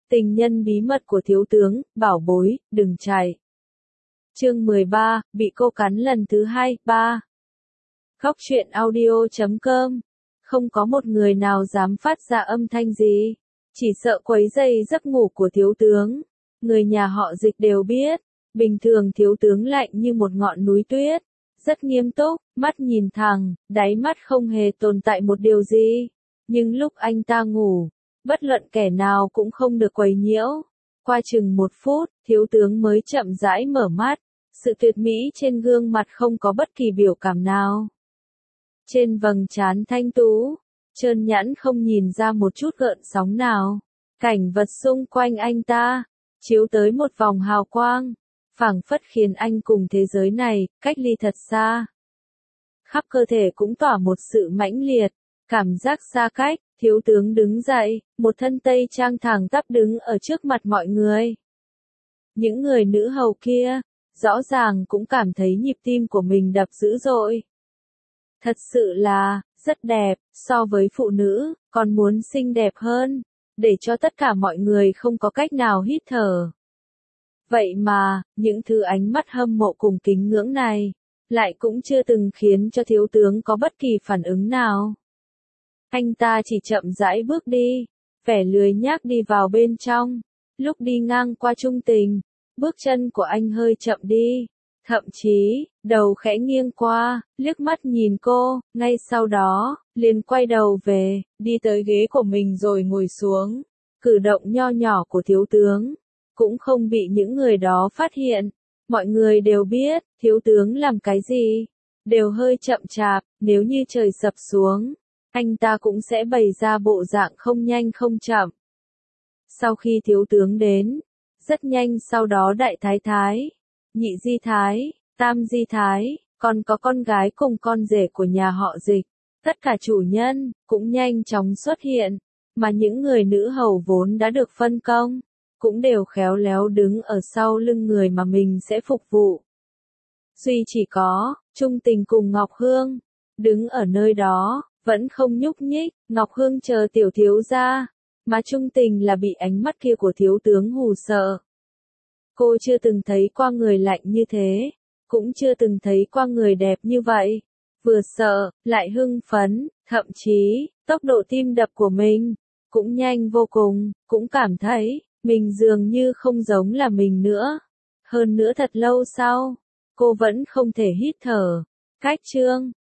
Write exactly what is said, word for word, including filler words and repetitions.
Tình nhân bí mật của thiếu tướng, bảo bối, đừng chạy. Chương mười ba, bị cô cắn lần thứ hai, ba. Góc truyện audio chấm com. Không có một người nào dám phát ra âm thanh gì, chỉ sợ quấy rầy giấc ngủ của thiếu tướng. Người nhà họ Dịch đều biết, bình thường thiếu tướng lạnh như một ngọn núi tuyết, rất nghiêm túc, mắt nhìn thẳng, đáy mắt không hề tồn tại một điều gì. Nhưng lúc anh ta ngủ, bất luận kẻ nào cũng không được quấy nhiễu. Qua chừng một phút, thiếu tướng mới chậm rãi mở mắt, sự tuyệt mỹ trên gương mặt không có bất kỳ biểu cảm nào. Trên vầng trán thanh tú, trơn nhẵn không nhìn ra một chút gợn sóng nào. Cảnh vật xung quanh anh ta, chiếu tới một vòng hào quang, phảng phất khiến anh cùng thế giới này, cách ly thật xa. Khắp cơ thể cũng tỏa một sự mãnh liệt, cảm giác xa cách. Thiếu tướng đứng dậy, một thân tây trang thẳng tắp đứng ở trước mặt mọi người. Những người nữ hầu kia, rõ ràng cũng cảm thấy nhịp tim của mình đập dữ dội. Thật sự là, rất đẹp, so với phụ nữ, còn muốn xinh đẹp hơn, để cho tất cả mọi người không có cách nào hít thở. Vậy mà, những thứ ánh mắt hâm mộ cùng kính ngưỡng này, lại cũng chưa từng khiến cho thiếu tướng có bất kỳ phản ứng nào. Anh ta chỉ chậm rãi bước đi, vẻ lười nhác đi vào bên trong. Lúc đi ngang qua Trung Tình, bước chân của anh hơi chậm đi, thậm chí, đầu khẽ nghiêng qua, liếc mắt nhìn cô, ngay sau đó, liền quay đầu về, đi tới ghế của mình rồi ngồi xuống. Cử động nho nhỏ của thiếu tướng, cũng không bị những người đó phát hiện. Mọi người đều biết, thiếu tướng làm cái gì, đều hơi chậm chạp, nếu như trời sập xuống, anh ta cũng sẽ bày ra bộ dạng không nhanh không chậm. Sau khi thiếu tướng đến, rất nhanh sau đó đại thái thái, nhị di thái, tam di thái, còn có con gái cùng con rể của nhà họ Dịch, tất cả chủ nhân, cũng nhanh chóng xuất hiện, mà những người nữ hầu vốn đã được phân công, cũng đều khéo léo đứng ở sau lưng người mà mình sẽ phục vụ. Duy chỉ có, Trung Tình cùng Ngọc Hương, đứng ở nơi đó, vẫn không nhúc nhích. Ngọc Hương chờ tiểu thiếu gia, mà Trung Tình là bị ánh mắt kia của thiếu tướng hù sợ. Cô chưa từng thấy qua người lạnh như thế, cũng chưa từng thấy qua người đẹp như vậy. Vừa sợ, lại hưng phấn, thậm chí, tốc độ tim đập của mình, cũng nhanh vô cùng, cũng cảm thấy, mình dường như không giống là mình nữa. Hơn nữa thật lâu sau, cô vẫn không thể hít thở. Cách chương